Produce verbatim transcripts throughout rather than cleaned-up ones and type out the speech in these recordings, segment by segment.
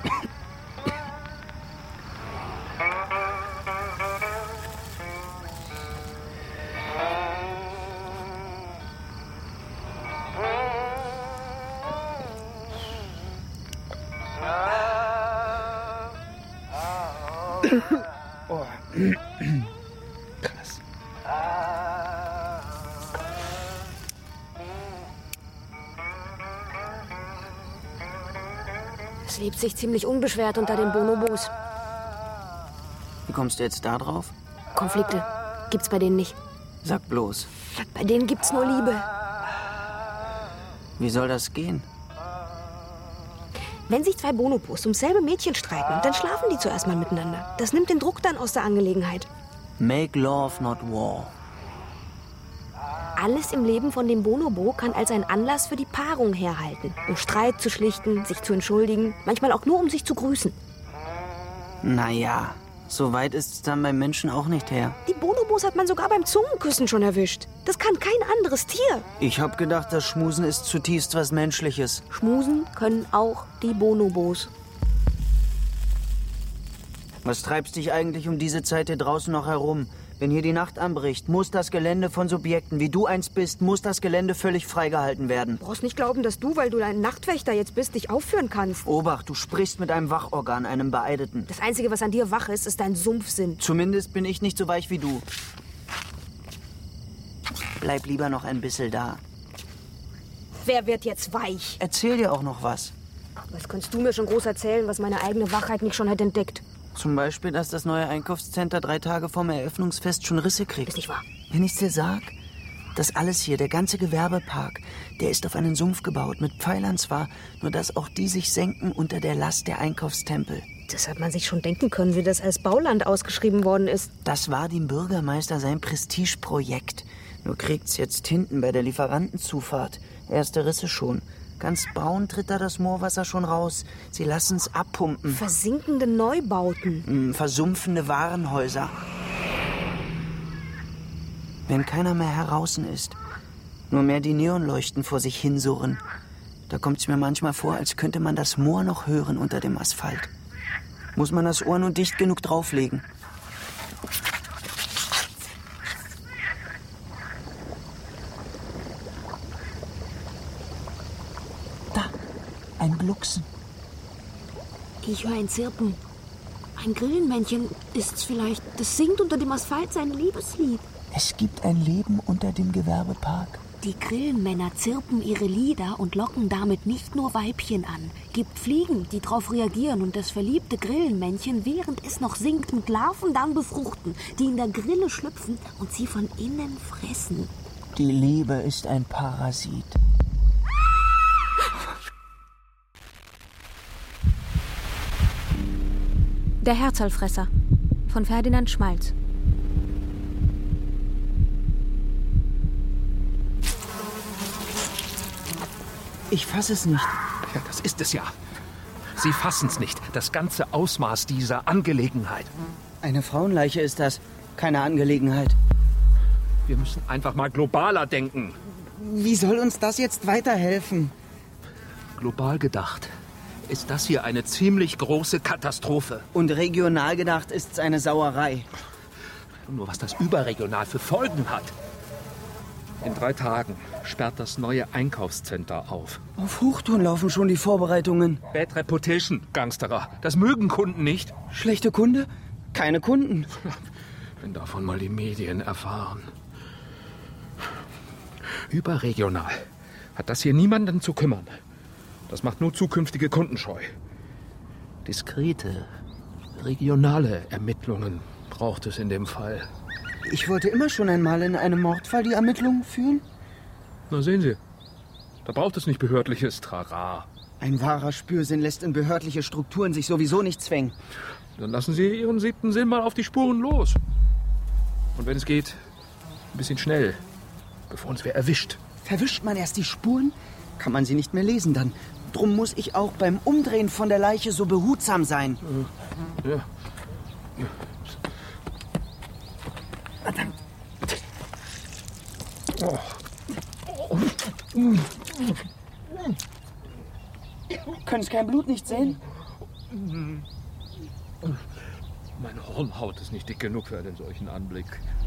Oh. Krass. Es lebt sich ziemlich unbeschwert unter den Bonobos. Wie kommst du jetzt da drauf? Konflikte gibt's bei denen nicht. Sag bloß. Bei denen gibt's nur Liebe. Wie soll das gehen? Wenn sich zwei Bonobos ums selbe Mädchen streiten, dann schlafen die zuerst mal miteinander. Das nimmt den Druck dann aus der Angelegenheit. Make love, not war. Alles im Leben von dem Bonobo kann als ein Anlass für die Paarung herhalten. Um Streit zu schlichten, sich zu entschuldigen, manchmal auch nur um sich zu grüßen. Naja, so weit ist es dann beim Menschen auch nicht her. Die Bonobos hat man sogar beim Zungenküssen schon erwischt. Das kann kein anderes Tier. Ich hab gedacht, das Schmusen ist zutiefst was Menschliches. Schmusen können auch die Bonobos. Was treibst dich eigentlich um diese Zeit hier draußen noch herum? Wenn hier die Nacht anbricht, muss das Gelände von Subjekten, wie du eins bist, muss das Gelände völlig freigehalten werden. Du brauchst nicht glauben, dass du, weil du ein Nachtwächter jetzt bist, dich aufführen kannst. Obacht, du sprichst mit einem Wachorgan, einem Beeideten. Das Einzige, was an dir wach ist, ist dein Sumpfsinn. Zumindest bin ich nicht so weich wie du. Bleib lieber noch ein bisschen da. Wer wird jetzt weich? Erzähl dir auch noch was. Was kannst du mir schon groß erzählen, was meine eigene Wachheit nicht schon hat entdeckt? Zum Beispiel, dass das neue Einkaufscenter drei Tage vorm Eröffnungsfest schon Risse kriegt. Ist nicht wahr. Wenn ich's dir sag, das alles hier, der ganze Gewerbepark, der ist auf einen Sumpf gebaut, mit Pfeilern zwar, nur dass auch die sich senken unter der Last der Einkaufstempel. Das hat man sich schon denken können, wie das als Bauland ausgeschrieben worden ist. Das war dem Bürgermeister sein Prestigeprojekt. Nur kriegt's jetzt hinten bei der Lieferantenzufahrt. Erste Risse schon. Ganz braun tritt da das Moorwasser schon raus. Sie lassen's abpumpen. Versinkende Neubauten. Hm, versumpfende Warenhäuser. Wenn keiner mehr heraußen ist, nur mehr die Neonleuchten vor sich hinsurren, da kommt's mir manchmal vor, als könnte man das Moor noch hören unter dem Asphalt. Muss man das Ohr nur dicht genug drauflegen. Ein Glucksen. Ich höre ein Zirpen. Ein Grillenmännchen ist's vielleicht. Das singt unter dem Asphalt sein Liebeslied. Es gibt ein Leben unter dem Gewerbepark. Die Grillenmänner zirpen ihre Lieder und locken damit nicht nur Weibchen an. Gibt Fliegen, die darauf reagieren und das verliebte Grillenmännchen, während es noch singt, mit Larven dann befruchten, die in der Grille schlüpfen und sie von innen fressen. Die Liebe ist ein Parasit. Der Herzallfresser von Ferdinand Schmalz. Ich fasse es nicht. Ja, das ist es ja. Sie fassen es nicht, das ganze Ausmaß dieser Angelegenheit. Eine Frauenleiche ist das, keine Angelegenheit. Wir müssen einfach mal globaler denken. Wie soll uns das jetzt weiterhelfen? Global gedacht ist das hier eine ziemlich große Katastrophe. Und regional gedacht ist es eine Sauerei. Nur was das überregional für Folgen hat. In drei Tagen sperrt das neue Einkaufscenter auf. Auf Hochtouren laufen schon die Vorbereitungen. Bad Reputation, Gangsterer. Das mögen Kunden nicht. Schlechte Kunde? Keine Kunden. Wenn davon mal die Medien erfahren. Überregional hat das hier niemanden zu kümmern. Das macht nur zukünftige Kunden scheu. Diskrete, regionale Ermittlungen braucht es in dem Fall. Ich wollte immer schon einmal in einem Mordfall die Ermittlungen führen. Na sehen Sie, da braucht es nicht behördliches Trara. Ein wahrer Spürsinn lässt in behördliche Strukturen sich sowieso nicht zwängen. Dann lassen Sie Ihren siebten Sinn mal auf die Spuren los. Und wenn es geht, ein bisschen schnell, bevor uns wer erwischt. Verwischt man erst die Spuren, kann man sie nicht mehr lesen dann. Drum muss ich auch beim Umdrehen von der Leiche so behutsam sein. Ja. ja. Verdammt. Oh. Können Sie kein Blut nicht sehen? Meine Hornhaut ist nicht dick genug für einen solchen Anblick.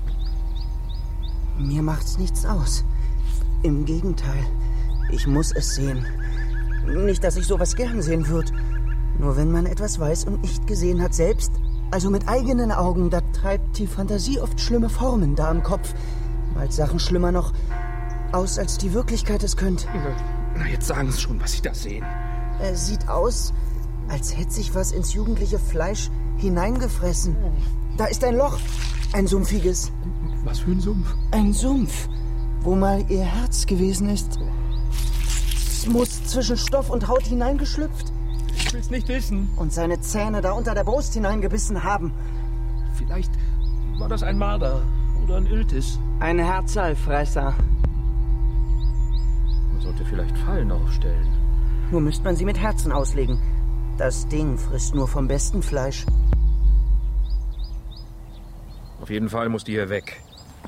Mir macht's nichts aus. Im Gegenteil, ich muss es sehen. Nicht, dass ich sowas gern sehen würde. Nur wenn man etwas weiß und nicht gesehen hat selbst, also mit eigenen Augen, da treibt die Fantasie oft schlimme Formen da im Kopf. Malt Sachen schlimmer noch aus, als die Wirklichkeit es könnte. Na, jetzt sagen Sie schon, was Sie da sehen. Es sieht aus, als hätte sich was ins jugendliche Fleisch hineingefressen. Da ist ein Loch, ein sumpfiges. Was für ein Sumpf? Ein Sumpf, wo mal ihr Herz gewesen ist. Es muss zwischen Stoff und Haut hineingeschlüpft. Ich will's nicht wissen. Und seine Zähne da unter der Brust hineingebissen haben. Vielleicht war das ein Marder oder ein Iltis. Ein Herzalfresser. Man sollte vielleicht Fallen aufstellen. Nur müsste man sie mit Herzen auslegen. Das Ding frisst nur vom besten Fleisch. Auf jeden Fall muss die hier weg.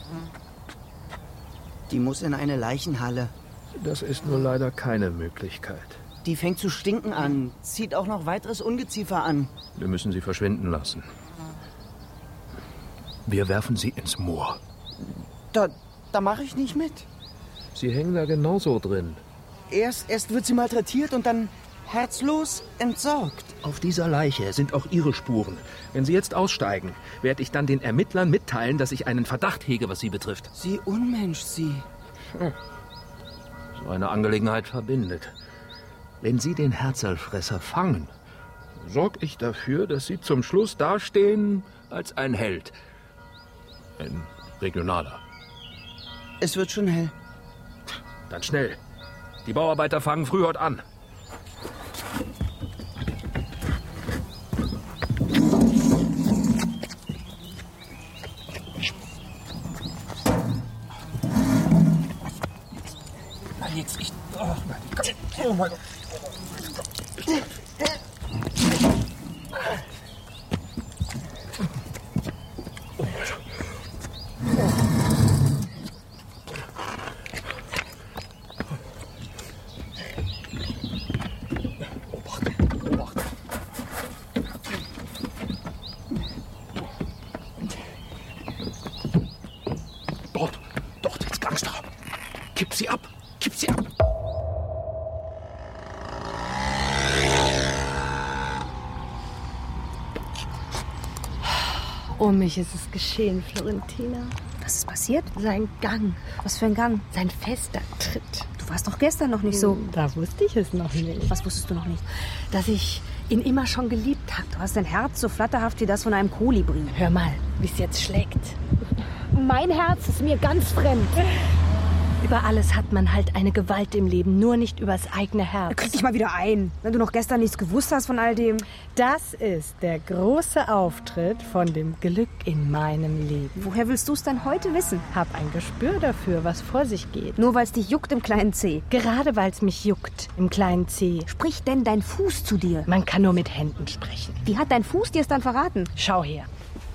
Die muss in eine Leichenhalle. Das ist nur leider keine Möglichkeit. Die fängt zu stinken an, zieht auch noch weiteres Ungeziefer an. Wir müssen sie verschwinden lassen. Wir werfen sie ins Moor. Da, da mache ich nicht mit. Sie hängen da genauso drin. Erst, erst wird sie malträtiert und dann herzlos entsorgt. Auf dieser Leiche sind auch Ihre Spuren. Wenn Sie jetzt aussteigen, werde ich dann den Ermittlern mitteilen, dass ich einen Verdacht hege, was Sie betrifft. Sie Unmensch, Sie. Hm. So eine Angelegenheit verbindet. Wenn Sie den Herzalfresser fangen, sorge ich dafür, dass Sie zum Schluss dastehen als ein Held. Ein Regionaler. Es wird schon hell. Dann schnell. Die Bauarbeiter fangen früh heute an. Jetzt ich. Oh, oh mein Gott. Dort, dort ins Gangster. Kipp sie ab. Kipp sie ab. Um mich ist es geschehen, Florentina. Was ist passiert? Sein Gang, Was für ein Gang? sein fester Tritt. Du warst doch gestern noch nicht so. Da wusste ich es noch nicht. Was wusstest du noch nicht? Dass ich ihn immer schon geliebt habe. Du hast ein Herz so flatterhaft wie das von einem Kolibri. Hör mal, wie es jetzt schlägt. Mein Herz ist mir ganz fremd. Über alles hat man halt eine Gewalt im Leben, nur nicht übers eigene Herz. Krieg dich mal wieder ein, wenn du noch gestern nichts gewusst hast von all dem. Das ist der große Auftritt von dem Glück in meinem Leben. Woher willst du es denn heute wissen? Hab ein Gespür dafür, was vor sich geht. Nur weil es dich juckt im kleinen Zeh. Gerade weil es mich juckt, im kleinen Zeh. Spricht denn dein Fuß zu dir? Man kann nur mit Händen sprechen. Wie hat dein Fuß dir es dann verraten? Schau her.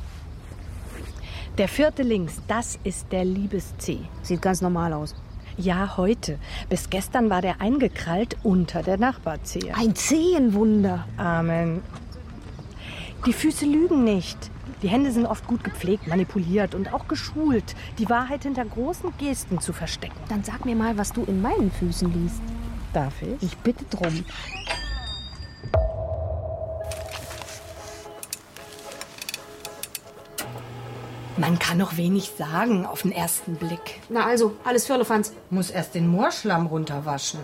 Der vierte links, das ist der Liebeszeh. Sieht ganz normal aus. Ja, heute. Bis gestern war der eingekrallt unter der Nachbarzehe. Ein Zehenwunder. Amen. Die Füße lügen nicht. Die Hände sind oft gut gepflegt, manipuliert und auch geschult, die Wahrheit hinter großen Gesten zu verstecken. Dann sag mir mal, was du in meinen Füßen liest. Darf ich? Ich bitte drum. Man kann noch wenig sagen auf den ersten Blick. Na also, alles Firlefanz. Muss erst den Moorschlamm runterwaschen.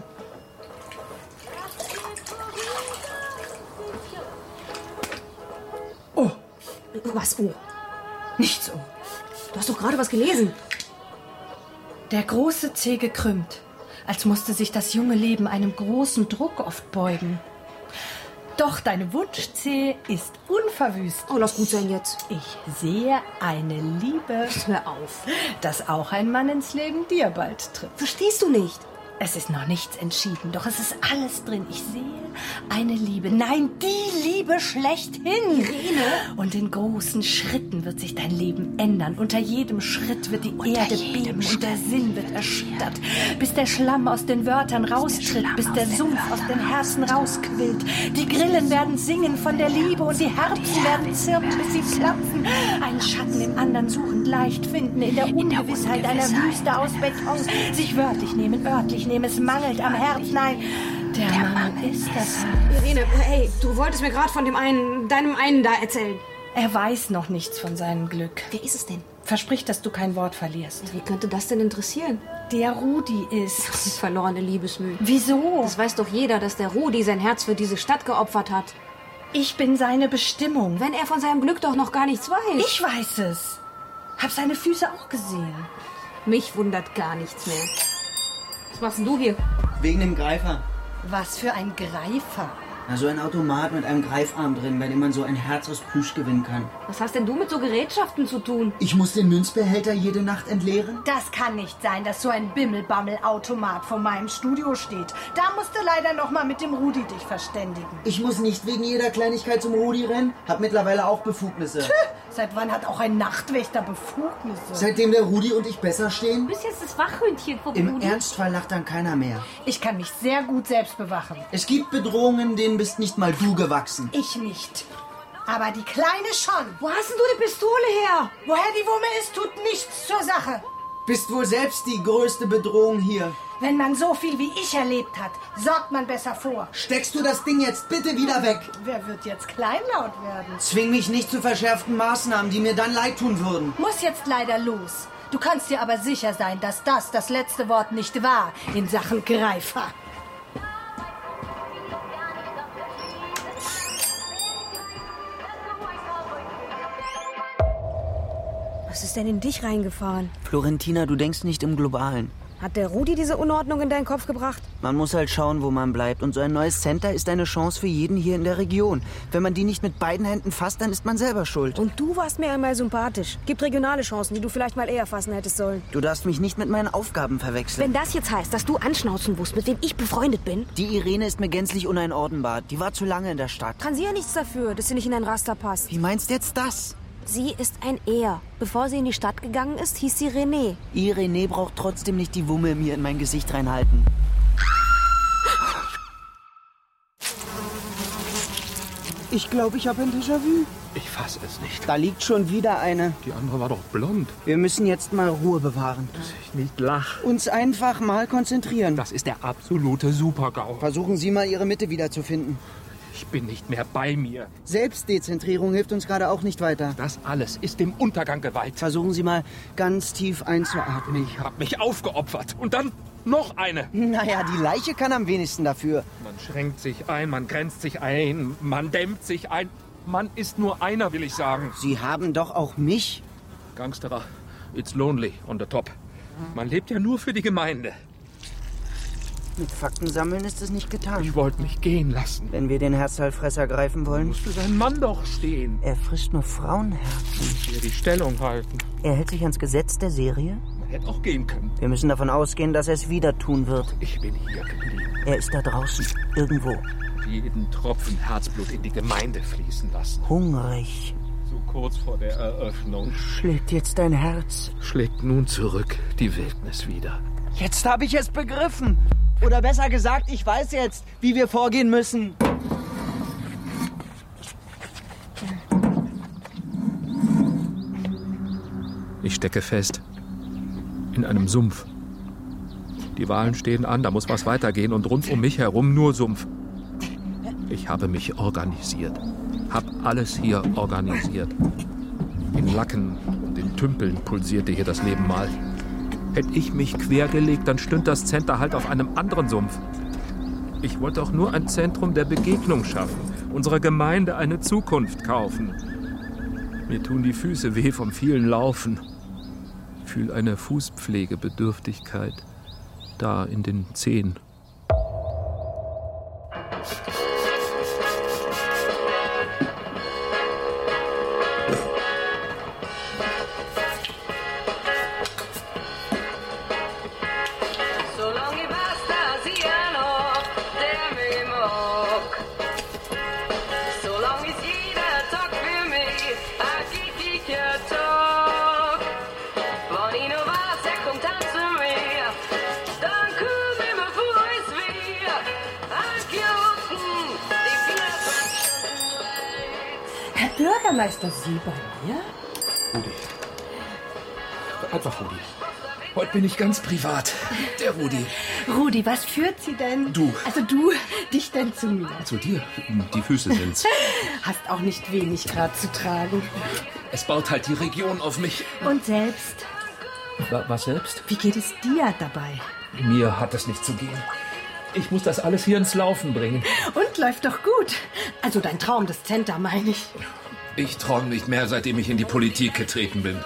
Oh. Was oh? Nichts so. Du hast doch gerade was gelesen. Der große Zeh gekrümmt, als musste sich das junge Leben einem großen Druck oft beugen. Doch deine Wunschzehe ist unverwüst. Oh, lass gut sein jetzt. Ich sehe eine Liebe, Hör auf. dass auch ein Mann ins Leben dir bald tritt. Verstehst du nicht? Es ist noch nichts entschieden, doch es ist alles drin. Ich sehe eine Liebe, nein, die Liebe schlechthin. Irene! Und in großen Schritten wird sich dein Leben ändern. Unter jedem Schritt wird die Unter Erde jedem beben Schritt. und der Sinn wird erschüttert. Bis der Schlamm aus den Wörtern raustritt, bis der Sumpf aus den Herzen rausquillt. Die Grillen werden singen von der Liebe und die Herzen werden zirpen, bis sie platzen. Einen Schatten im anderen suchend leicht finden, in der Ungewissheit einer Wüste aus Beton. Sich wörtlich nehmen, örtlich nehmen, es mangelt am Herz, nein, der, der Mangel ist das. Irene, hey, du wolltest mir gerade von dem einen, deinem einen da erzählen. Er weiß noch nichts von seinem Glück. Wer ist es denn? Versprich, dass du kein Wort verlierst. Wie könnte das denn interessieren? Der Rudi ist... Verlorene Liebesmüh. Wieso? Das weiß doch jeder, dass der Rudi sein Herz für diese Stadt geopfert hat. Ich bin seine Bestimmung. Wenn er von seinem Glück doch noch gar nichts weiß. Ich weiß es. Hab seine Füße auch gesehen. Mich wundert gar nichts mehr. Was machst denn du hier? Wegen dem Greifer. Was für ein Greifer. Na, so ein Automat mit einem Greifarm drin, bei dem man so ein Herz aus Plüsch gewinnen kann. Was hast denn du mit so Gerätschaften zu tun? Ich muss den Münzbehälter jede Nacht entleeren? Das kann nicht sein, dass so ein Bimmelbammel-Automat vor meinem Studio steht. Da musst du leider noch mal mit dem Rudi dich verständigen. Ich muss nicht wegen jeder Kleinigkeit zum Rudi rennen. Hab mittlerweile auch Befugnisse. Seit wann hat auch ein Nachtwächter Befugnisse? Seitdem der Rudi und ich besser stehen? Du bist jetzt das Wachhündchen vom Im Rudi. Ernstfall lacht dann keiner mehr. Ich kann mich sehr gut selbst bewachen. Es gibt Bedrohungen, denen bist nicht mal du gewachsen. Ich nicht. Aber die Kleine schon. Wo hast denn du die Pistole her? Woher die Wumme ist, tut nichts zur Sache. Bist wohl selbst die größte Bedrohung hier. Wenn man so viel wie ich erlebt hat, sorgt man besser vor. Steckst du das Ding jetzt bitte wieder weg? Wer wird jetzt kleinlaut werden? Zwing mich nicht zu verschärften Maßnahmen, die mir dann leid tun würden. Muss jetzt leider los. Du kannst dir aber sicher sein, dass das das letzte Wort nicht war in Sachen Greifer. Was ist denn in dich reingefahren? Florentina, du denkst nicht im Globalen. Hat der Rudi diese Unordnung in deinen Kopf gebracht? Man muss halt schauen, wo man bleibt. Und so ein neues Center ist eine Chance für jeden hier in der Region. Wenn man die nicht mit beiden Händen fasst, dann ist man selber schuld. Und du warst mir einmal sympathisch. Gibt regionale Chancen, die du vielleicht mal eher fassen hättest sollen. Du darfst mich nicht mit meinen Aufgaben verwechseln. Wenn das jetzt heißt, dass du anschnauzen musst, mit wem ich befreundet bin, Die Irene ist mir gänzlich uneinordnbar. Die war zu lange in der Stadt. kann sie ja nichts dafür, dass sie nicht in dein Raster passt. Wie meinst du jetzt das? Sie ist ein Er. Bevor sie in die Stadt gegangen ist, hieß sie René. Irene braucht trotzdem nicht die Wumme mir in mein Gesicht reinhalten. Ich glaube, ich habe ein Déjà-vu. Ich fass es nicht. Da liegt schon wieder eine. Die andere war doch blond. Wir müssen jetzt mal Ruhe bewahren. Ich nicht lach. Uns einfach mal konzentrieren. Das ist der absolute Super-GAU. Versuchen Sie mal, Ihre Mitte wiederzufinden. Ich bin nicht mehr bei mir. Selbstdezentrierung hilft uns gerade auch nicht weiter. Das alles ist dem Untergang geweiht. Versuchen Sie mal, ganz tief einzuatmen. Ich hab mich aufgeopfert. Und dann noch eine. Naja, die Leiche kann am wenigsten dafür. Man schränkt sich ein, man grenzt sich ein, man dämmt sich ein. Man ist nur einer, will ich sagen. Sie haben doch auch mich. Gangsterer, it's lonely on the top. Man lebt ja nur für die Gemeinde. Mit Fakten sammeln ist es nicht getan. Ich wollte mich gehen lassen. Wenn wir den Herzteilfresser greifen wollen. Muss für seinen Mann doch stehen. Er frisst nur Frauenherzen. Hier die Stellung halten. Er hält sich ans Gesetz der Serie. Man hätte auch gehen können. Wir müssen davon ausgehen, dass er es wieder tun wird. Ich bin hier geblieben. Er ist da draußen. Irgendwo. Jeden Tropfen Herzblut in die Gemeinde fließen lassen. Hungrig. So kurz vor der Eröffnung. Schlägt jetzt dein Herz. Schlägt nun zurück die Wildnis wieder. Jetzt habe ich es begriffen. Oder besser gesagt, ich weiß jetzt, wie wir vorgehen müssen. Ich stecke fest. In einem Sumpf. Die Wahlen stehen an, da muss was weitergehen und rund um mich herum nur Sumpf. Ich habe mich organisiert. Hab alles hier organisiert. In Lacken und in Tümpeln pulsierte hier das Leben mal. Hätte ich mich quergelegt, dann stünd das Center halt auf einem anderen Sumpf. Ich wollte auch nur ein Zentrum der Begegnung schaffen, unserer Gemeinde eine Zukunft kaufen. Mir tun die Füße weh vom vielen Laufen. Fühl eine Fußpflegebedürftigkeit da in den Zehen. Solange basta Herr Bürgermeister, Sie bei mir? Rudi. Einfach Rudi. Heute bin ich ganz privat. Der Rudi. Rudi, was führt Sie denn? Du. Also du, dich denn zu mir? Zu dir. Die Füße sind's. Hast auch nicht wenig gerade zu tragen. Es baut halt die Region auf mich. Und selbst? Was selbst? Wie geht es dir dabei? Mir hat es nicht zu gehen. Ich muss das alles hier ins Laufen bringen. Und läuft doch gut. Also dein Traum, das Center, meine ich. Ich träume nicht mehr, seitdem ich in die Politik getreten bin.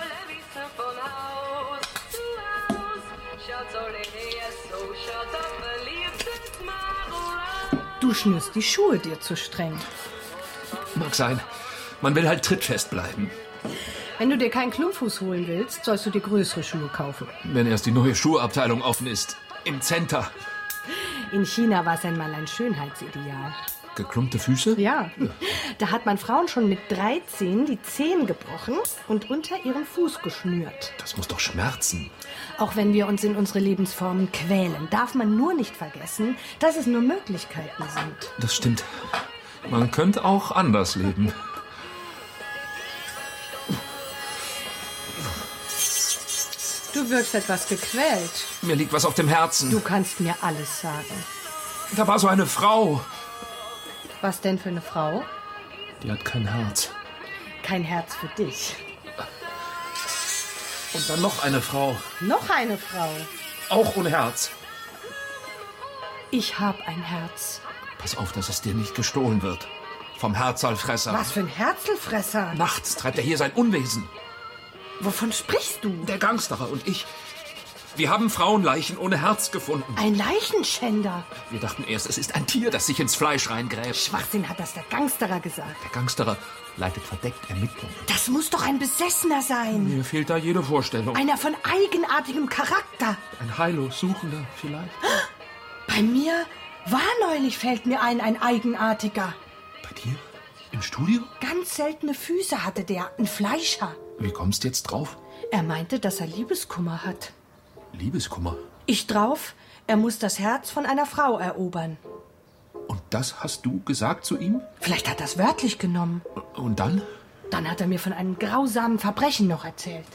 Du schnürst die Schuhe dir zu streng. Mag sein. Man will halt trittfest bleiben. Wenn du dir keinen Klumpfuß holen willst, sollst du dir größere Schuhe kaufen. Wenn erst die neue Schuhabteilung offen ist. Im Center. In China war es einmal ein Schönheitsideal. Geklumpte Füße? Ja. Da hat man Frauen schon mit dreizehn die Zehen gebrochen und unter ihren Fuß geschnürt. Das muss doch schmerzen. Auch wenn wir uns in unsere Lebensformen quälen, darf man nur nicht vergessen, dass es nur Möglichkeiten sind. Das stimmt. Man könnte auch anders leben. Du wirkst etwas gequält. Mir liegt was auf dem Herzen. Du kannst mir alles sagen. Da war so eine Frau. Was denn für eine Frau? Die hat kein Herz. Kein Herz für dich. Und dann noch eine Frau. Noch eine Frau. Auch ohne Herz. Ich hab ein Herz. Pass auf, dass es dir nicht gestohlen wird. Vom Herzalfresser. Was für ein Herzelfresser? Nachts treibt er hier sein Unwesen. Wovon sprichst du? Der Gangsterer und ich. Wir haben Frauenleichen ohne Herz gefunden. Ein Leichenschänder. Wir dachten erst, es ist ein Tier, das sich ins Fleisch reingräbt. Schwachsinn, hat das der Gangsterer gesagt. Der Gangsterer leitet verdeckt Ermittlungen. Das muss doch ein Besessener sein. Mir fehlt da jede Vorstellung. Einer von eigenartigem Charakter. Ein heillos Suchender vielleicht. Bei mir war neulich, fällt mir ein, ein eigenartiger. Bei dir? Im Studio? Ganz seltene Füße hatte der, ein Fleischer. Wie kommst du jetzt drauf? Er meinte, dass er Liebeskummer hat. Liebeskummer? Ich drauf, er muss das Herz von einer Frau erobern. Und das hast du gesagt zu ihm? Vielleicht hat er es wörtlich genommen. Und dann? Dann hat er mir von einem grausamen Verbrechen noch erzählt.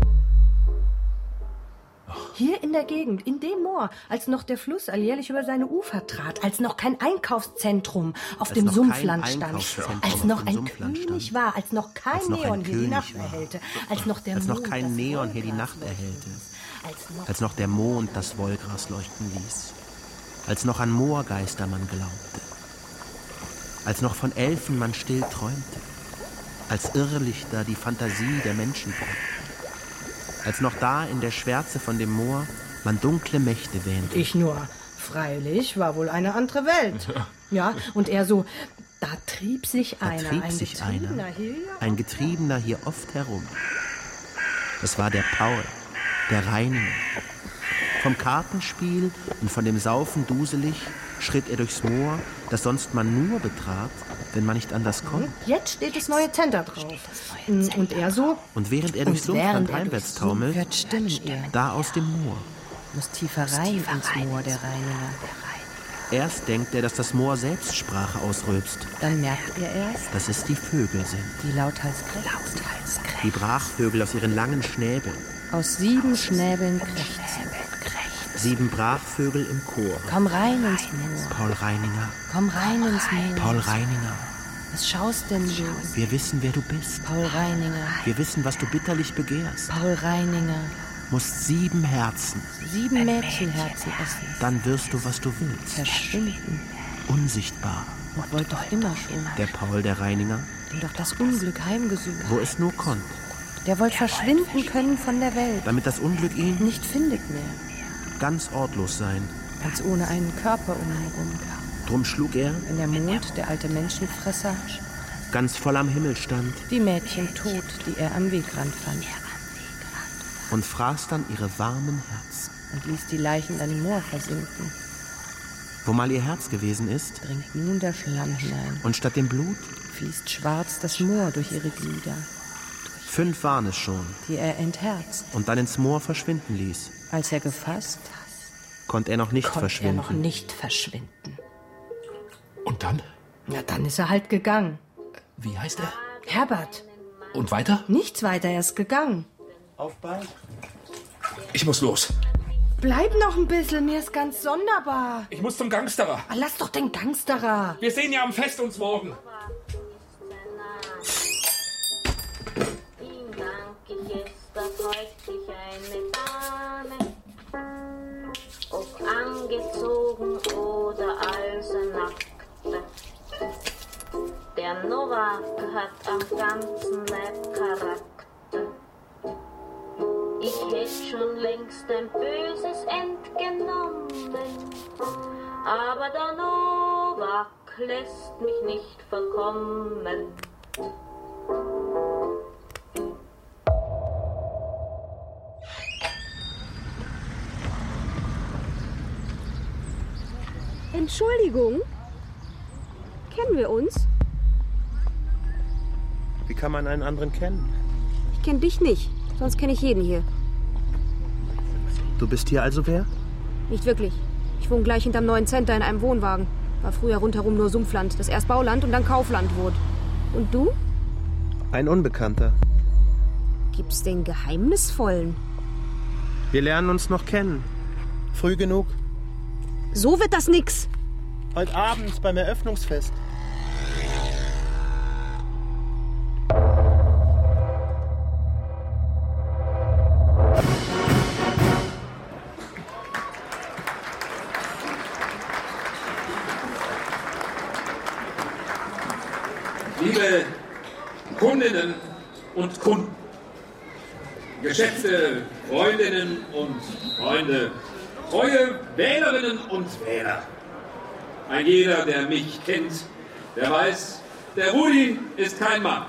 Hier in der Gegend, in dem Moor, als noch der Fluss alljährlich über seine Ufer trat, als noch kein Einkaufszentrum auf dem Sumpfland stand, als noch ein König war, als noch kein Neon hier die Nacht erhellte, als noch der als noch Mond kein das Neon hier die Wollgras Nacht erhellte, als noch, als noch der Mond das Wollgras leuchten ließ, als noch an Moorgeister man glaubte, als noch von Elfen man still träumte, als Irrlichter die Fantasie der Menschen brannten, als noch da in der Schwärze von dem Moor man dunkle Mächte wähnte. ich nur. Freilich, war wohl eine andere Welt. Ja, und er so, da trieb sich Da einer, trieb ein sich Getriebener einer, hier. ein Getriebener hier oft herum. Das war der Paul, der Reininger. Vom Kartenspiel und von dem Saufen duselig schritt er durchs Moor, das sonst man nur betrat, wenn man nicht anders konnte. Jetzt steht das neue Center drauf. Und er so, Und während er durchs Sumpfland heimwärts taumelt, Hört Stimmen ihr. da aus dem Moor. Muss tiefer rein ins Moor, der Reininger. Erst denkt er, dass das Moor selbst Sprache ausrülpst, Dann merkt er erst, dass es die Vögel sind. die lauthals krächzen. Die Brachvögel aus ihren langen Schnäbeln. Aus sieben Schnäbeln krächzen. Sieben Brachvögel im Chor. Komm rein ins Moor. Paul Reininger, Komm rein ins Moor. Paul Reininger. Was schaust denn du? Wir wissen, wer du bist. Paul Reininger. Wir wissen, was du bitterlich begehrst. Paul Reininger. Musst sieben Herzen, Sieben Mädchenherzen essen. dann wirst du, was du willst. Verschwinden. Unsichtbar. Und wollt doch immer schon. Der Paul, der Reininger, Dem doch das Unglück heimgesucht. wo es nur konnt, Der wollt verschwinden können von der Welt. damit das Unglück ihn Nicht findet mehr. ganz ortlos sein. Ganz ohne einen Körper um ihn herum. Drum schlug er, Wenn der Mond, der alte Menschenfresser, ganz voll am Himmel stand, die Mädchen tot, die er am Wegrand fand. und fraß dann ihre warmen Herzen. Und ließ die Leichen dann im Moor versinken. Wo mal ihr Herz gewesen ist, Dringt nun der Schlamm hinein. und statt dem Blut, Fließt schwarz das Moor durch ihre Glieder, fünf waren es schon, die er entherzt. und dann ins Moor verschwinden ließ. Als er gefasst, Konnte er noch nicht konnte er verschwinden. noch nicht verschwinden. Und dann? Na, dann ist er halt gegangen. Wie heißt er? Herbert. Und weiter? Nichts weiter, er ist gegangen. Auf bald. Ich muss los. Bleib noch ein bisschen, mir ist ganz sonderbar. Ich muss zum Gangsterer. Ah, lass doch den Gangsterer. Wir sehen ja am Fest uns morgen. Ihm dank ich es, da freut sich eine Dame, ob angezogen oder als nackte. Der Novak hat am ganzen Leib Charakter. Ich hätt schon längst ein Böses entgenommen, aber der Novak lässt mich nicht verkommen. Entschuldigung? Kennen wir uns? Wie kann man einen anderen kennen? Ich kenne dich nicht, sonst kenne ich jeden hier. Du bist hier also wer? Nicht wirklich. Ich wohne gleich hinterm neuen Center in einem Wohnwagen. War früher rundherum nur Sumpfland, das erst Bauland und dann Kaufland wurde. Und du? Ein Unbekannter. Gibt's den Geheimnisvollen? Wir lernen uns noch kennen. Früh genug? So wird das nix. Heute Abend beim Eröffnungsfest. Liebe Kundinnen und Kunden, geschätzte Freundinnen und Freunde, treue Wählerinnen und Wähler. Ein jeder, der mich kennt, der weiß, der Rudi ist kein Mann.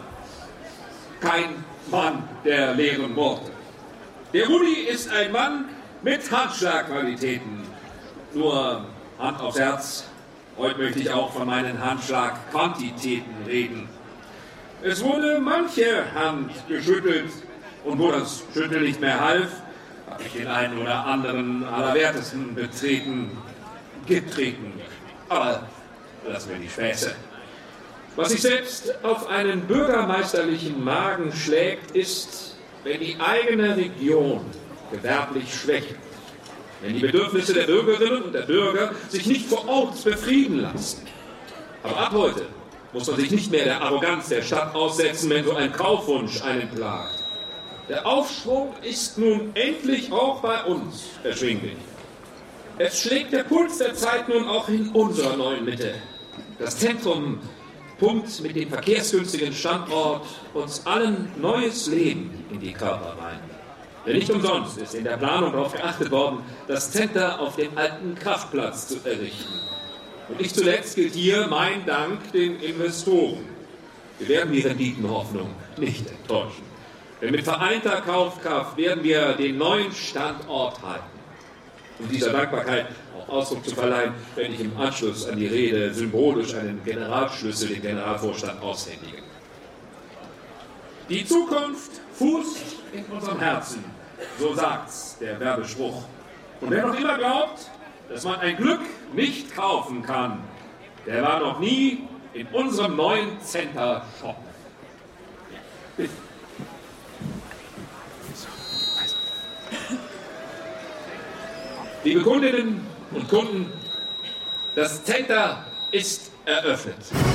Kein Mann der leeren Worte. Der Rudi ist ein Mann mit Handschlagqualitäten. Nur Hand aufs Herz, heute möchte ich auch von meinen Handschlagquantitäten reden. Es wurde manche Hand geschüttelt und wo das Schütteln nicht mehr half, habe ich den einen oder anderen Allerwertesten betreten, getreten. Aber lassen wir die Späße. Was sich selbst auf einen bürgermeisterlichen Magen schlägt, ist, wenn die eigene Region gewerblich schwächt, wenn die Bedürfnisse der Bürgerinnen und der Bürger sich nicht vor Ort befrieden lassen. Aber ab heute muss man sich nicht mehr der Arroganz der Stadt aussetzen, wenn so ein Kaufwunsch einen plagt. Der Aufschwung ist nun endlich auch bei uns erschwinglich. Es schlägt der Puls der Zeit nun auch in unserer neuen Mitte. Das Zentrum pumpt mit dem verkehrsgünstigen Standort uns allen neues Leben in die Körper rein. Denn nicht umsonst ist in der Planung darauf geachtet worden, das Center auf dem alten Kraftplatz zu errichten. Und nicht zuletzt gilt hier mein Dank den Investoren. Wir werden die Renditenhoffnung nicht enttäuschen. Denn mit vereinter Kaufkraft werden wir den neuen Standort halten. Um dieser Dankbarkeit auch Ausdruck zu verleihen, werde ich im Anschluss an die Rede symbolisch einen Generalschlüssel dem Generalvorstand aushändigen. Die Zukunft fußt in unserem Herzen, so sagt's der Werbespruch. Und wer noch immer glaubt, dass man ein Glück nicht kaufen kann, der war noch nie in unserem neuen Center shoppen. Bitte. Liebe Kundinnen und Kunden, das Center ist eröffnet.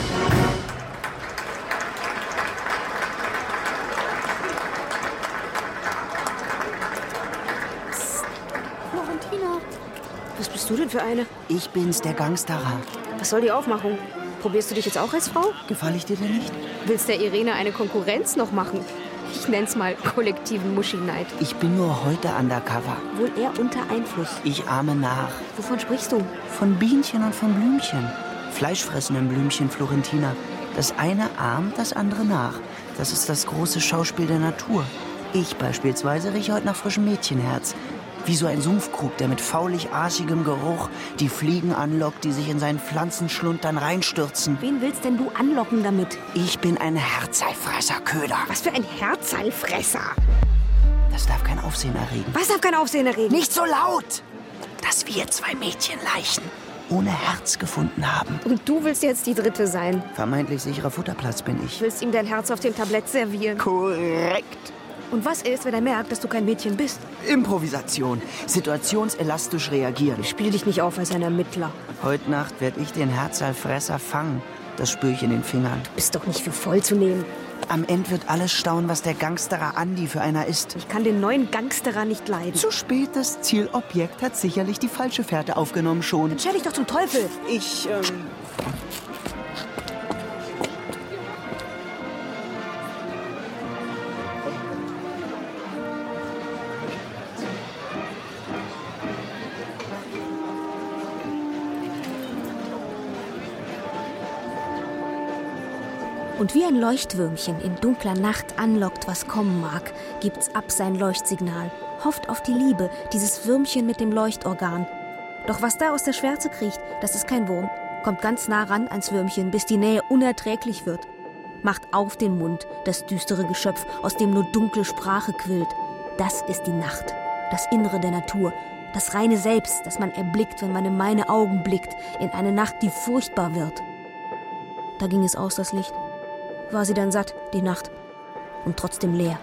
Florentina. Was bist du denn für eine? Ich bin's, der Gangsterer. Was soll die Aufmachung? Probierst du dich jetzt auch als Frau? Gefall ich dir denn nicht? Willst der Irene eine Konkurrenz noch machen? Ich nenn's mal kollektiven Muschi-Neid. Ich bin nur heute undercover. Wohl eher unter Einfluss. Ich ahme nach. Wovon sprichst du? Von Bienchen und von Blümchen. Fleischfressenden Blümchen, Florentina. Das eine ahmt das andere nach. Das ist das große Schauspiel der Natur. Ich beispielsweise rieche heute nach frischem Mädchenherz. Wie so ein Sumpfkrug, der mit faulig-arschigem Geruch die Fliegen anlockt, die sich in seinen Pflanzenschlund dann reinstürzen. Wen willst denn du anlocken damit? Ich bin ein Herzseilfresser-Köder. Was für ein Herzseilfresser? Das darf kein Aufsehen erregen. Was darf kein Aufsehen erregen? Nicht so laut! Dass wir zwei Mädchenleichen ohne Herz gefunden haben. Und du willst jetzt die Dritte sein. Vermeintlich sicherer Futterplatz bin ich. Du willst ihm dein Herz auf dem Tablett servieren. Korrekt. Und was ist, wenn er merkt, dass du kein Mädchen bist? Improvisation. Situationselastisch reagieren. Spiel dich nicht auf als ein Ermittler. Heute Nacht werde ich den Herzalfresser fangen. Das spüre ich in den Fingern. Du bist doch nicht für voll zu nehmen. Am Ende wird alles staunen, was der Gangsterer Andi für einer ist. Ich kann den neuen Gangsterer nicht leiden. Zu spät, das Zielobjekt hat sicherlich die falsche Fährte aufgenommen schon. Dann stell dich doch zum Teufel. Ich, ähm... Und wie ein Leuchtwürmchen in dunkler Nacht anlockt, was kommen mag, gibt's ab sein Leuchtsignal, hofft auf die Liebe, dieses Würmchen mit dem Leuchtorgan. Doch was da aus der Schwärze kriecht, das ist kein Wurm, kommt ganz nah ran ans Würmchen, bis die Nähe unerträglich wird. Macht auf den Mund, das düstere Geschöpf, aus dem nur dunkle Sprache quillt. Das ist die Nacht, das Innere der Natur, das reine Selbst, das man erblickt, wenn man in meine Augen blickt, in eine Nacht, die furchtbar wird. Da ging es aus, das Licht. War sie dann satt, die Nacht, und trotzdem leer.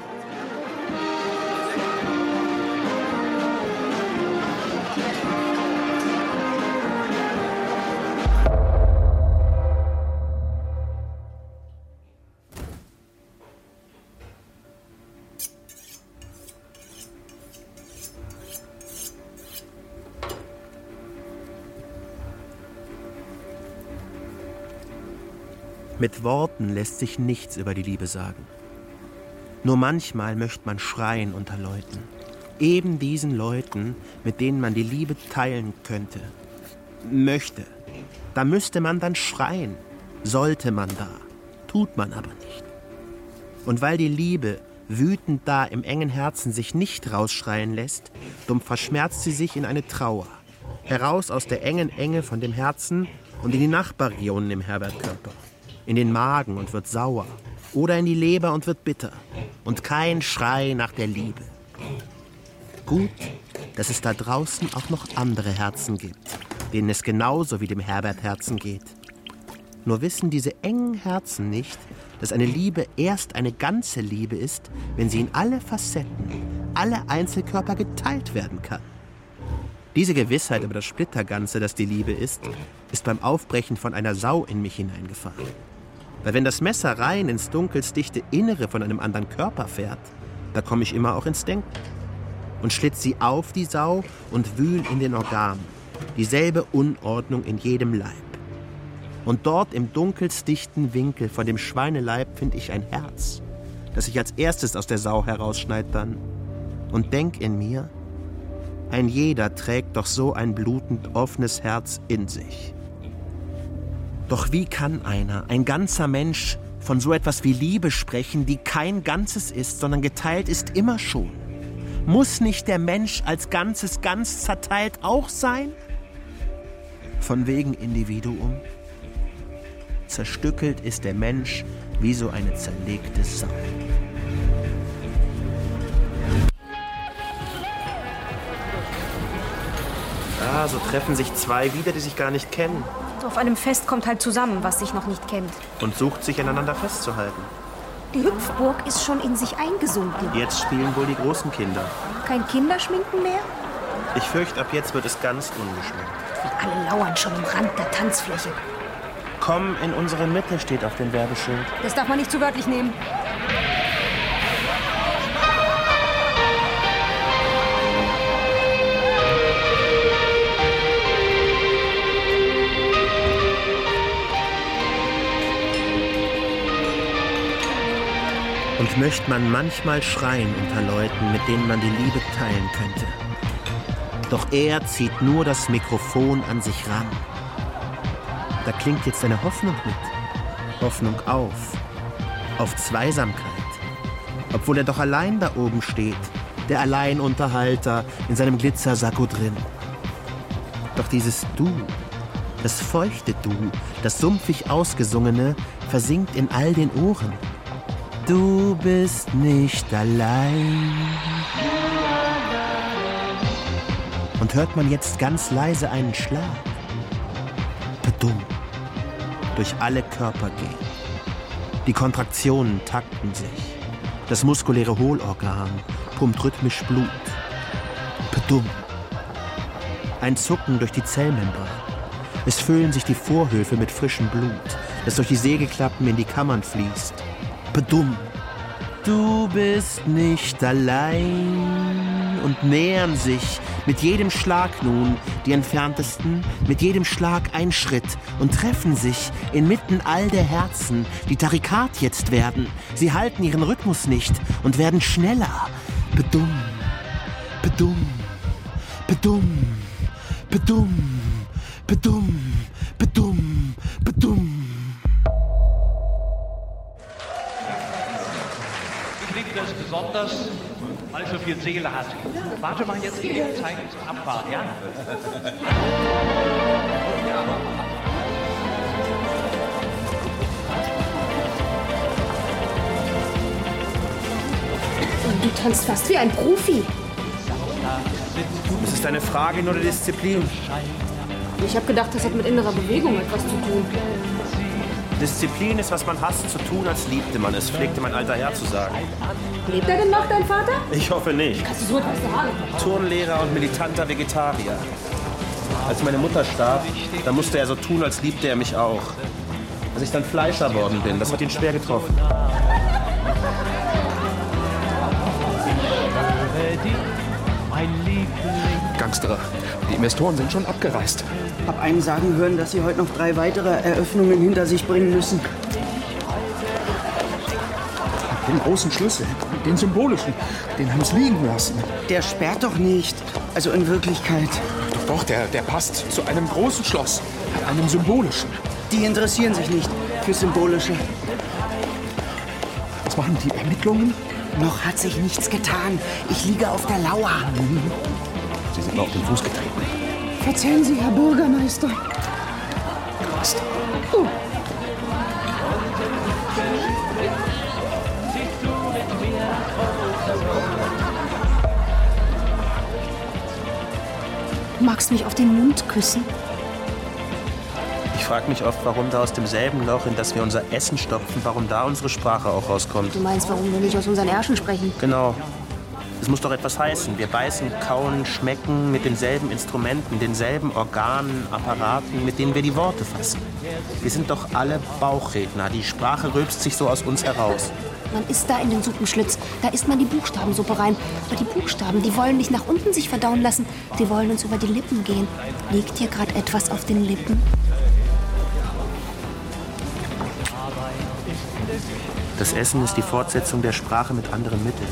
Mit Worten lässt sich nichts über die Liebe sagen. Nur manchmal möchte man schreien unter Leuten. Eben diesen Leuten, mit denen man die Liebe teilen könnte. Möchte. Da müsste man dann schreien. Sollte man da. Tut man aber nicht. Und weil die Liebe wütend da im engen Herzen sich nicht rausschreien lässt, dumm verschmerzt sie sich in eine Trauer. Heraus aus der engen Enge von dem Herzen und in die Nachbarregionen im Herbertkörper. In den Magen und wird sauer. Oder in die Leber und wird bitter. Und kein Schrei nach der Liebe. Gut, dass es da draußen auch noch andere Herzen gibt, denen es genauso wie dem Herbert-Herzen geht. Nur wissen diese engen Herzen nicht, dass eine Liebe erst eine ganze Liebe ist, wenn sie in alle Facetten, alle Einzelkörper geteilt werden kann. Diese Gewissheit über das Splitterganze, das die Liebe ist, ist beim Aufbrechen von einer Sau in mich hineingefahren. Weil wenn das Messer rein ins dunkelsdichte Innere von einem anderen Körper fährt, da komme ich immer auch ins Denken. Und schlitz sie auf, die Sau, und wühl in den Organen. Dieselbe Unordnung in jedem Leib. Und dort im dunkelsdichten Winkel von dem Schweineleib finde ich ein Herz, das ich als erstes aus der Sau herausschneid dann. Und denk in mir, ein jeder trägt doch so ein blutend offenes Herz in sich. Doch wie kann einer, ein ganzer Mensch, von so etwas wie Liebe sprechen, die kein Ganzes ist, sondern geteilt ist immer schon? Muss nicht der Mensch als Ganzes ganz zerteilt auch sein? Von wegen Individuum? Zerstückelt ist der Mensch wie so eine zerlegte Sau. Ah, so treffen sich zwei wieder, die sich gar nicht kennen. Auf einem Fest kommt halt zusammen, was sich noch nicht kennt. Und sucht sich aneinander festzuhalten. Die Hüpfburg ist schon in sich eingesunken. Jetzt spielen wohl die großen Kinder. Kein Kinderschminken mehr? Ich fürchte, ab jetzt wird es ganz ungeschminkt. Und alle lauern schon am Rand der Tanzfläche. Komm in unsere Mitte, steht auf dem Werbeschild. Das darf man nicht zu wörtlich nehmen. Und möchte man manchmal schreien unter Leuten, mit denen man die Liebe teilen könnte. Doch er zieht nur das Mikrofon an sich ran. Da klingt jetzt eine Hoffnung mit. Hoffnung auf. Auf Zweisamkeit. Obwohl er doch allein da oben steht. Der Alleinunterhalter in seinem Glitzersacko drin. Doch dieses Du, das feuchte Du, das sumpfig Ausgesungene, versinkt in all den Ohren. Du bist nicht allein. Und hört man jetzt ganz leise einen Schlag, Bedum, durch alle Körper gehen. Die Kontraktionen takten sich. Das muskuläre Hohlorgan pumpt rhythmisch Blut. Bedum. Ein Zucken durch die Zellmembran. Es füllen sich die Vorhöfe mit frischem Blut, das durch die Sägeklappen in die Kammern fließt. Bedum. Du bist nicht allein und nähern sich mit jedem Schlag nun die Entferntesten, mit jedem Schlag ein Schritt und treffen sich inmitten all der Herzen, die Tarikat jetzt werden. Sie halten ihren Rhythmus nicht und werden schneller. Bedum, bedum, bedum, bedum, bedum, bedum, bedum. Klingt das besonders, weil es so viel Seele hat. Warte mal jetzt die Zeit zum Abfahren, ja? Du tanzt fast wie ein Profi. Es ist eine Frage nur der Disziplin. Ich habe gedacht, das hat mit innerer Bewegung etwas zu tun. Disziplin ist, was man hasst zu tun, als liebte man es, pflegte mein alter Herr zu sagen. Lebt er denn noch, dein Vater? Ich hoffe nicht. Kannst du so etwas sagen? Turnlehrer und militanter Vegetarier. Als meine Mutter starb, da musste er so tun, als liebte er mich auch. Als ich dann Fleischer worden bin, das hat ihn schwer getroffen. Gangsterer, die Investoren sind schon abgereist. Hab einen sagen hören, dass sie heute noch drei weitere Eröffnungen hinter sich bringen müssen. Den großen Schlüssel, den symbolischen, den haben sie liegen lassen. Der sperrt doch nicht. Also in Wirklichkeit. Doch, doch, der, der passt zu einem großen Schloss, einem symbolischen. Die interessieren sich nicht für Symbolische. Was machen die Ermittlungen? Noch hat sich nichts getan. Ich liege auf der Lauer. Sie sind mir auf den Fuß getreten. Verzeihen Sie, Herr Bürgermeister. Passt. Oh. Du magst mich auf den Mund küssen? Ich frage mich oft, warum da aus demselben Loch, in das wir unser Essen stopfen, warum da unsere Sprache auch rauskommt. Du meinst, warum wir nicht aus unseren Ärschen sprechen? Genau. Es muss doch etwas heißen. Wir beißen, kauen, schmecken mit denselben Instrumenten, denselben Organen, Apparaten, mit denen wir die Worte fassen. Wir sind doch alle Bauchredner. Die Sprache rülpst sich so aus uns heraus. Man isst da in den Suppenschlitz. Da isst man die Buchstabensuppe rein. Aber die Buchstaben, die wollen nicht nach unten sich verdauen lassen. Die wollen uns über die Lippen gehen. Liegt dir gerade etwas auf den Lippen? Das Essen ist die Fortsetzung der Sprache mit anderen Mitteln.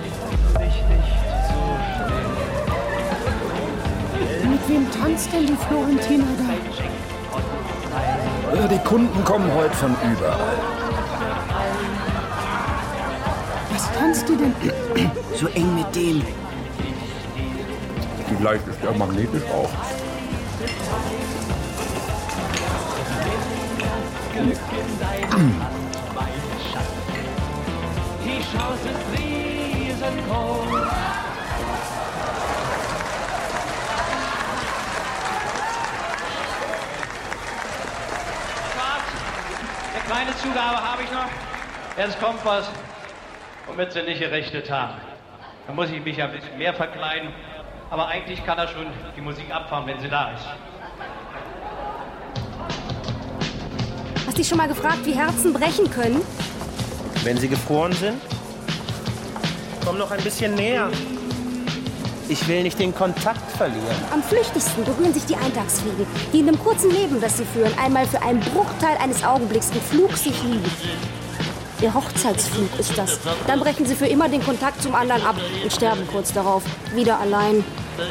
Mit wem tanzt denn die Florentina da? Die Kunden kommen heute von überall. Was tanzt die denn? So eng mit dem. Vielleicht ist der magnetisch auch. Die Chance ist riesengroß. Eine kleine Zugabe habe ich noch. Jetzt kommt was, womit sie nicht gerechnet haben. Da muss ich mich ein bisschen mehr verkleiden. Aber eigentlich kann er schon die Musik abfahren, wenn sie da ist. Hast du dich schon mal gefragt, wie Herzen brechen können? Wenn sie gefroren sind? Komm noch ein bisschen näher. Ich will nicht den Kontakt verlieren. Am flüchtigsten berühren sich die Eintagsfliegen, die in einem kurzen Leben, das sie führen, einmal für einen Bruchteil eines Augenblicks im Flug sich lieben. Ihr Hochzeitsflug ist das. Dann brechen sie für immer den Kontakt zum anderen ab und sterben kurz darauf. Wieder allein.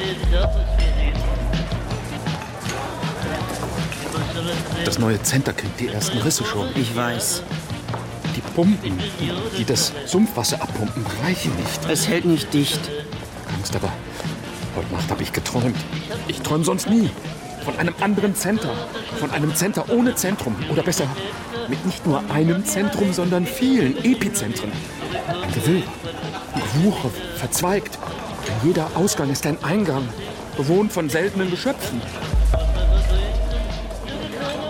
Das neue Center kriegt die ersten Risse schon. Ich weiß. Die Pumpen, die das Sumpfwasser abpumpen, reichen nicht. Es hält nicht dicht. Angst, aber heute Nacht habe ich geträumt. Ich träume sonst nie. Von einem anderen Center. Von einem Center ohne Zentrum. Oder besser, mit nicht nur einem Zentrum, sondern vielen Epizentren. Ein Gewirr, Gewuche, verzweigt. Denn jeder Ausgang ist ein Eingang, bewohnt von seltenen Geschöpfen.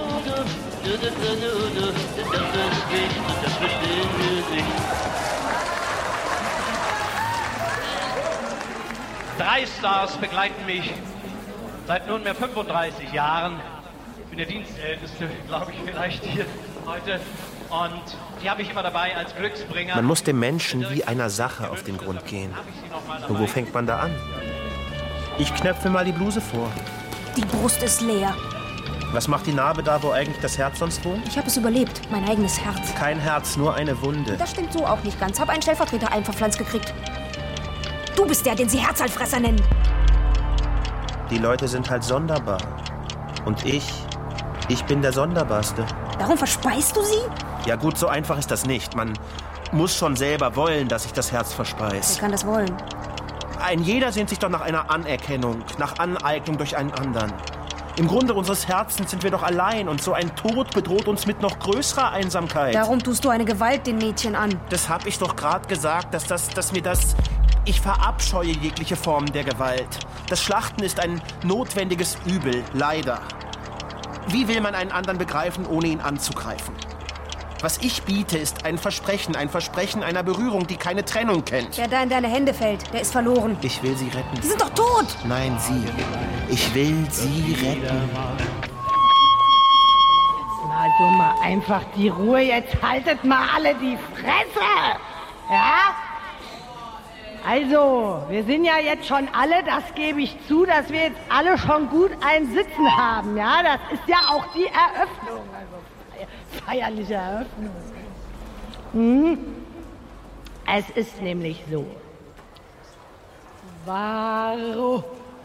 Drei Stars begleiten mich seit nunmehr fünfunddreißig Jahren. Ich bin der Dienstälteste, glaube ich, vielleicht hier heute. Und die habe ich immer dabei als Glücksbringer. Man muss dem Menschen wie einer Sache auf den Grund gehen. Und wo fängt man da an? Ich knöpfe mal die Bluse vor. Die Brust ist leer. Was macht die Narbe da, wo eigentlich das Herz sonst wohnt? Ich habe es überlebt, mein eigenes Herz. Kein Herz, nur eine Wunde. Das stimmt so auch nicht ganz. Hab einen Stellvertreter einverpflanzt gekriegt. Du bist der, den sie Herzalfresser nennen. Die Leute sind halt sonderbar. Und ich, ich bin der Sonderbarste. Darum verspeist du sie? Ja gut, so einfach ist das nicht. Man muss schon selber wollen, dass ich das Herz verspeise. Wer kann das wollen? Ein jeder sehnt sich doch nach einer Anerkennung, nach Aneignung durch einen anderen. Im Grunde unseres Herzens sind wir doch allein und so ein Tod bedroht uns mit noch größerer Einsamkeit. Darum tust du eine Gewalt den Mädchen an. Das hab ich doch gerade gesagt, dass, das, dass mir das... Ich verabscheue jegliche Form der Gewalt. Das Schlachten ist ein notwendiges Übel, leider. Wie will man einen anderen begreifen, ohne ihn anzugreifen? Was ich biete, ist ein Versprechen, ein Versprechen einer Berührung, die keine Trennung kennt. Wer da in deine Hände fällt, der ist verloren. Ich will sie retten. Die sind doch tot! Nein, sie. Ich will sie retten. Also mal einfach die Ruhe, jetzt haltet mal alle die Fresse! Ja? Also, wir sind ja jetzt schon alle, das gebe ich zu, dass wir jetzt alle schon gut ein Sitzen haben, ja? Das ist ja auch die Eröffnung, also feierliche Eröffnung. Hm? Es ist nämlich so. Warum?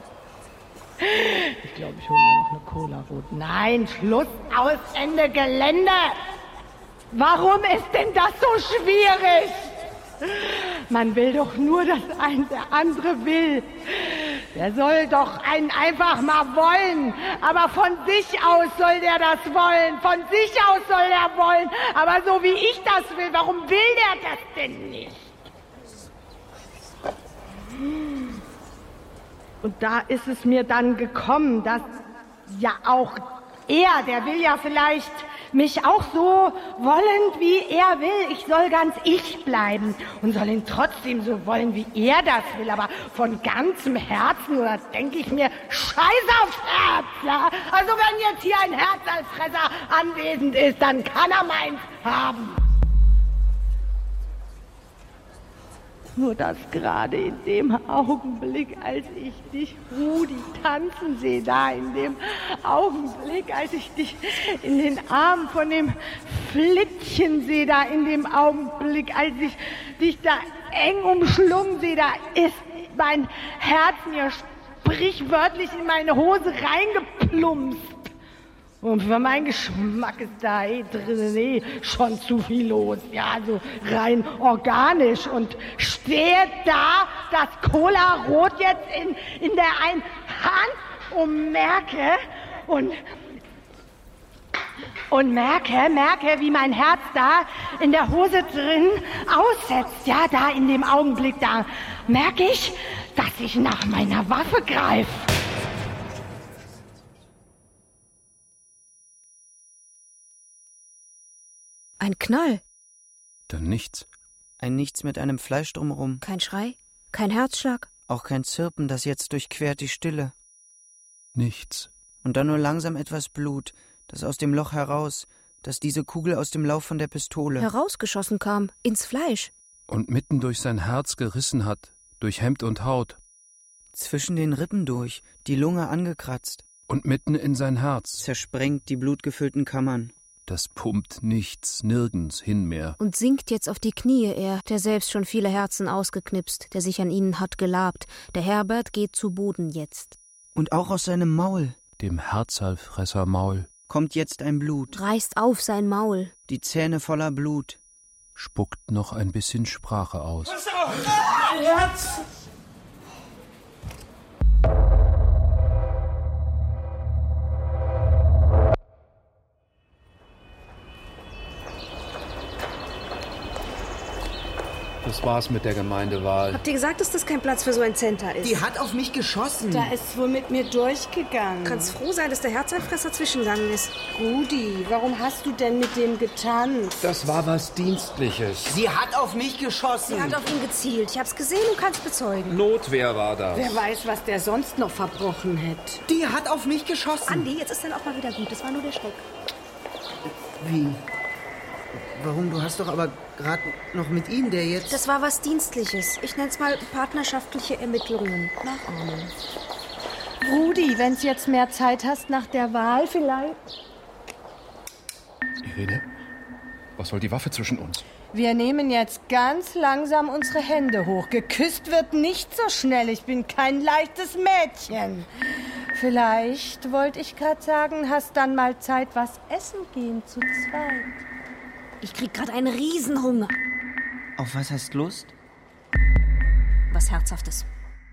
Ich glaube, ich hole mir noch eine Cola rot. Nein, Schluss, aus, Ende, Gelände! Warum ist denn das so schwierig? Man will doch nur, dass ein der andere will. Der soll doch einen einfach mal wollen. Aber von sich aus soll der das wollen. Von sich aus soll der wollen. Aber so wie ich das will, warum will der das denn nicht? Und da ist es mir dann gekommen, dass ja auch er, der will ja vielleicht mich auch so wollen, wie er will. Ich soll ganz ich bleiben und soll ihn trotzdem so wollen, wie er das will. Aber von ganzem Herzen, oder denke ich mir, scheiß aufs Herz, ja? Also wenn jetzt hier ein Herzalfresser anwesend ist, dann kann er meins haben. Nur dass gerade in dem Augenblick, als ich dich, Rudi, tanzen sehe, da in dem Augenblick, als ich dich in den Armen von dem Flittchen sehe, da in dem Augenblick, als ich dich da eng umschlungen sehe, da ist mein Herz mir sprichwörtlich in meine Hose reingeplumpst. Und für meinen Geschmack ist da eh drin eh schon zu viel los. Ja, so rein organisch. Und stehe da das Cola Rot jetzt in, in der einen Hand und merke und, und merke, merke, wie mein Herz da in der Hose drin aussetzt. Ja, da in dem Augenblick, da merke ich, dass ich nach meiner Waffe greife. Ein Knall. Dann nichts. Ein Nichts mit einem Fleisch drumherum. Kein Schrei, kein Herzschlag. Auch kein Zirpen, das jetzt durchquert die Stille. Nichts. Und dann nur langsam etwas Blut, das aus dem Loch heraus, das diese Kugel aus dem Lauf von der Pistole herausgeschossen kam, ins Fleisch. Und mitten durch sein Herz gerissen hat, durch Hemd und Haut. Zwischen den Rippen durch, die Lunge angekratzt. Und mitten in sein Herz. Zersprengt die blutgefüllten Kammern. Das pumpt nichts, nirgends hin mehr. Und sinkt jetzt auf die Knie, er, der selbst schon viele Herzen ausgeknipst, der sich an ihnen hat gelabt. Der Herbert geht zu Boden jetzt. Und auch aus seinem Maul, dem Herzalfressermaul, kommt jetzt ein Blut. Reißt auf sein Maul. Die Zähne voller Blut. Spuckt noch ein bisschen Sprache aus. Was auf? Mein Herz! Das war's mit der Gemeindewahl. Habt ihr gesagt, dass das kein Platz für so ein Center ist? Die hat auf mich geschossen. Da ist wohl mit mir durchgegangen. Du kannst froh sein, dass der Herzalfresser zwischengegangen ist. Rudi, warum hast du denn mit dem getanzt? Das war was Dienstliches. Sie hat auf mich geschossen. Sie hat auf ihn gezielt. Ich hab's gesehen und kann's bezeugen. Notwehr war das. Wer weiß, was der sonst noch verbrochen hätte. Die hat auf mich geschossen. Andi, jetzt ist dann auch mal wieder gut. Das war nur der Schreck. Wie? Warum? Du hast doch aber gerade noch mit ihm, der jetzt... Das war was Dienstliches. Ich nenn's mal partnerschaftliche Ermittlungen. Nachahmen. Rudi, wenn's jetzt mehr Zeit hast nach der Wahl, vielleicht... Irene, was soll die Waffe zwischen uns? Wir nehmen jetzt ganz langsam unsere Hände hoch. Geküsst wird nicht so schnell. Ich bin kein leichtes Mädchen. Vielleicht, wollte ich gerade sagen, hast dann mal Zeit, was essen gehen zu zweit. Ich krieg gerade einen Riesenhunger. Auf was hast du Lust? Was Herzhaftes.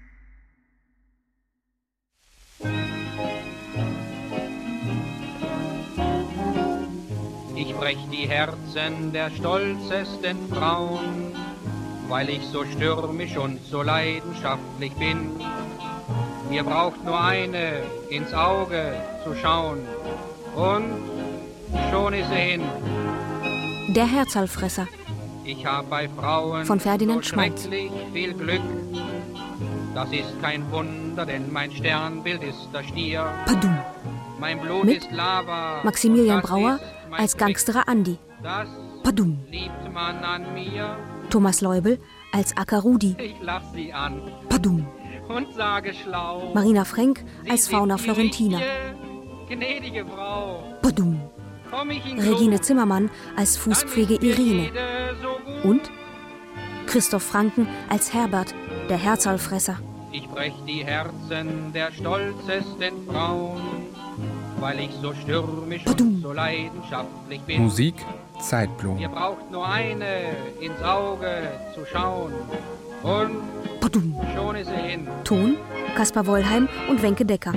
Ich brech die Herzen der stolzesten Frauen, weil ich so stürmisch und so leidenschaftlich bin. Mir braucht nur eine ins Auge zu schauen und schon ist sie hin. Der Herzalfresser. Ich hab bei Frauen von Ferdinand so Schmalz. schrecklich viel Glück. Das ist kein Wunder, denn mein Sternbild ist der Stier. Padum. Mein Blut Mit ist Lava. Maximilian Das Brauer ist mein als Trick. Gangsterer Andi. Das Padum. liebt man an mir. Thomas Leubel als Acker Rudi. Ich lach sie an Padum. und sage schlau. Marina Frenk Sie als sind Fauna die Florentina. richtige, gnädige Frau. Padum. Komm ich in Regine Not, Zimmermann als Fußpflege Irene. jede so gut. Und Christoph Franken als Herbert, der Herzalfresser. Ich brech die Herzen der stolzesten Frauen, weil ich so stürmisch Padum. und so leidenschaftlich bin. Musik Zeitblumen. Ihr braucht nur eine ins Auge zu schauen und Padum. schon ist sie hin. Ton Kaspar Wollheim und Wenke Decker.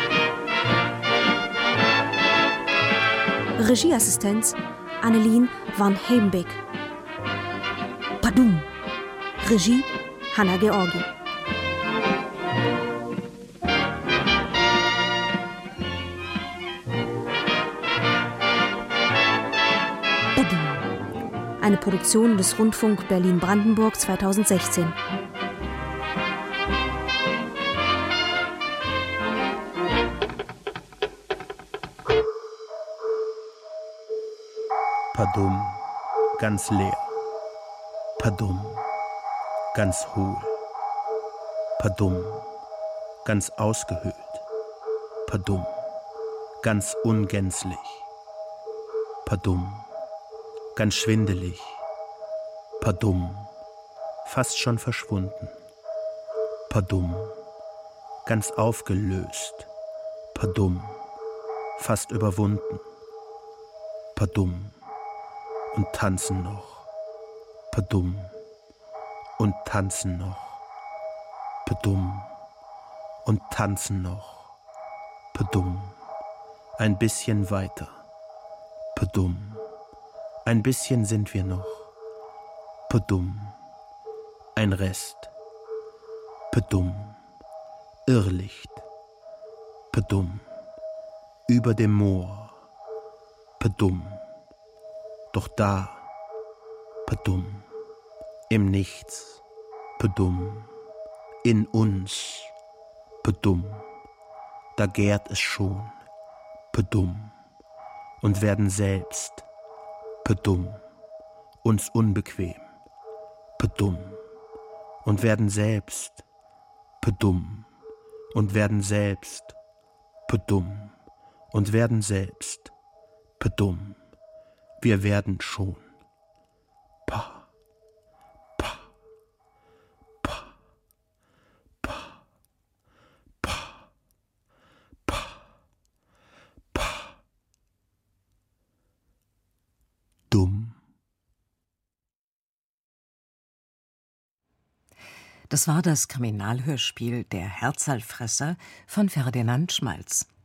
Regieassistenz Annelien van Heembeek. Padum. Regie Hanna Georgi. Padum. Eine Produktion des Rundfunk Berlin-Brandenburg zweitausendsechzehn. Padum, ganz leer. Padum, ganz hohl. Padum, ganz ausgehöhlt. Padum, ganz ungänzlich. Padum, ganz schwindelig. Padum, fast schon verschwunden. Padum, ganz aufgelöst. Padum, fast überwunden. Padum, und tanzen noch. Padum, und tanzen noch. Padum, und tanzen noch. Padum, ein bisschen weiter. Padum, ein bisschen sind wir noch. Padum, ein Rest. Padum, Irrlicht. Padum, über dem Moor. Padum, doch da. Padum, im Nichts. Padum, in uns. Padum, da gärt es schon. Padum, und werden selbst. Padum, uns unbequem. Padum, und werden selbst. Padum, und werden selbst. Padum, und werden selbst. Padum, wir werden schon. Pa, pa, pa, pa, pa, pa, pa. Dumm. Das war das Kriminalhörspiel Der Herzalfresser von Ferdinand Schmalz.